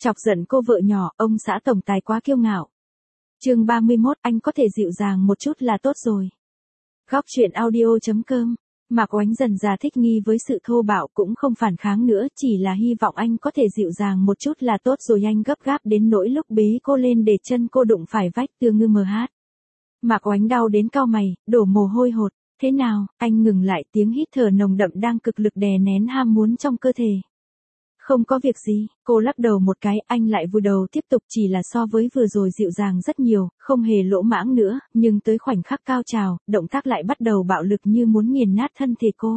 Chọc giận cô vợ nhỏ, ông xã tổng tài quá kiêu ngạo. Chương 31, anh có thể dịu dàng một chút là tốt rồi. Góc truyện audio.com. Mạc Oánh dần già thích nghi với sự thô bạo, cũng không phản kháng nữa, chỉ là hy vọng anh có thể dịu dàng một chút là tốt rồi. Anh gấp gáp đến nỗi lúc bế cô lên để chân cô đụng phải vách tường ngư mờ hát. Mạc Oánh đau đến cau mày, đổ mồ hôi hột. Thế nào? Anh ngừng lại, tiếng hít thở nồng đậm đang cực lực đè nén ham muốn trong cơ thể. Không có việc gì, cô lắc đầu một cái, anh lại vùi đầu tiếp tục, chỉ là so với vừa rồi dịu dàng rất nhiều, không hề lỗ mãng nữa, nhưng tới khoảnh khắc cao trào, động tác lại bắt đầu bạo lực như muốn nghiền nát thân thể cô.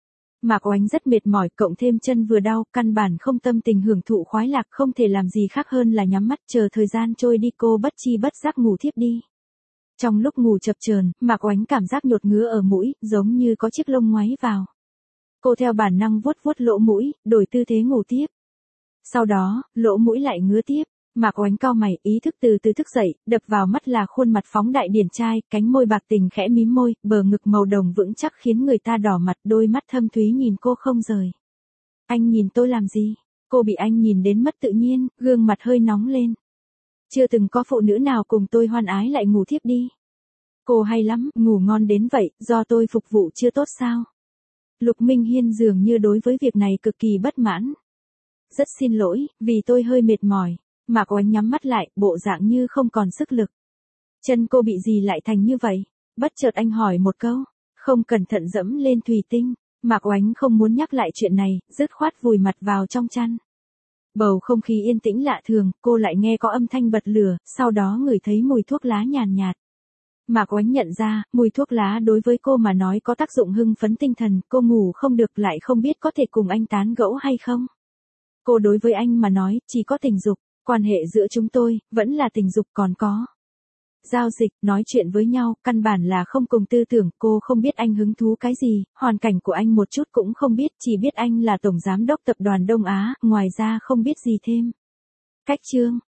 Mạc Oánh rất mệt mỏi, cộng thêm chân vừa đau, căn bản không tâm tình hưởng thụ khoái lạc, không thể làm gì khác hơn là nhắm mắt chờ thời gian trôi đi. Cô bất chi bất giác ngủ thiếp đi. Trong lúc ngủ chập chờn, Mạc Oánh cảm giác nhột ngứa ở mũi, giống như có chiếc lông ngoáy vào. Cô theo bản năng vuốt vuốt lỗ mũi, đổi tư thế ngủ tiếp. Sau đó, lỗ mũi lại ngứa tiếp. Mạc Oánh cau mày, ý thức từ từ thức dậy, đập vào mắt là khuôn mặt phóng đại điển trai, cánh môi bạc tình khẽ mím môi, bờ ngực màu đồng vững chắc khiến người ta đỏ mặt, đôi mắt thâm thúy nhìn cô không rời. Anh nhìn tôi làm gì? Cô bị anh nhìn đến mất tự nhiên, gương mặt hơi nóng lên. Chưa từng có phụ nữ nào cùng tôi hoan ái lại ngủ thiếp đi. Cô hay lắm, ngủ ngon đến vậy, do tôi phục vụ chưa tốt sao? Lục Minh Hiên dường như đối với việc này cực kỳ bất mãn. Rất xin lỗi, vì tôi hơi mệt mỏi. Mạc Oánh nhắm mắt lại, bộ dạng như không còn sức lực. Chân cô bị gì lại thành như vậy? Bất chợt anh hỏi một câu. Không cẩn thận dẫm lên thủy tinh. Mạc Oánh không muốn nhắc lại chuyện này, dứt khoát vùi mặt vào trong chăn. Bầu không khí yên tĩnh lạ thường, cô lại nghe có âm thanh bật lửa, sau đó ngửi thấy mùi thuốc lá nhàn nhạt. Mạc Oánh nhận ra, mùi thuốc lá đối với cô mà nói có tác dụng hưng phấn tinh thần, cô ngủ không được lại không biết có thể cùng anh tán gẫu hay không. Cô đối với anh mà nói, chỉ có tình dục, quan hệ giữa chúng tôi, vẫn là tình dục, còn có giao dịch, nói chuyện với nhau, căn bản là không cùng tư tưởng. Cô không biết anh hứng thú cái gì, hoàn cảnh của anh một chút cũng không biết, chỉ biết anh là tổng giám đốc tập đoàn Đông Á, ngoài ra không biết gì thêm. Cách chương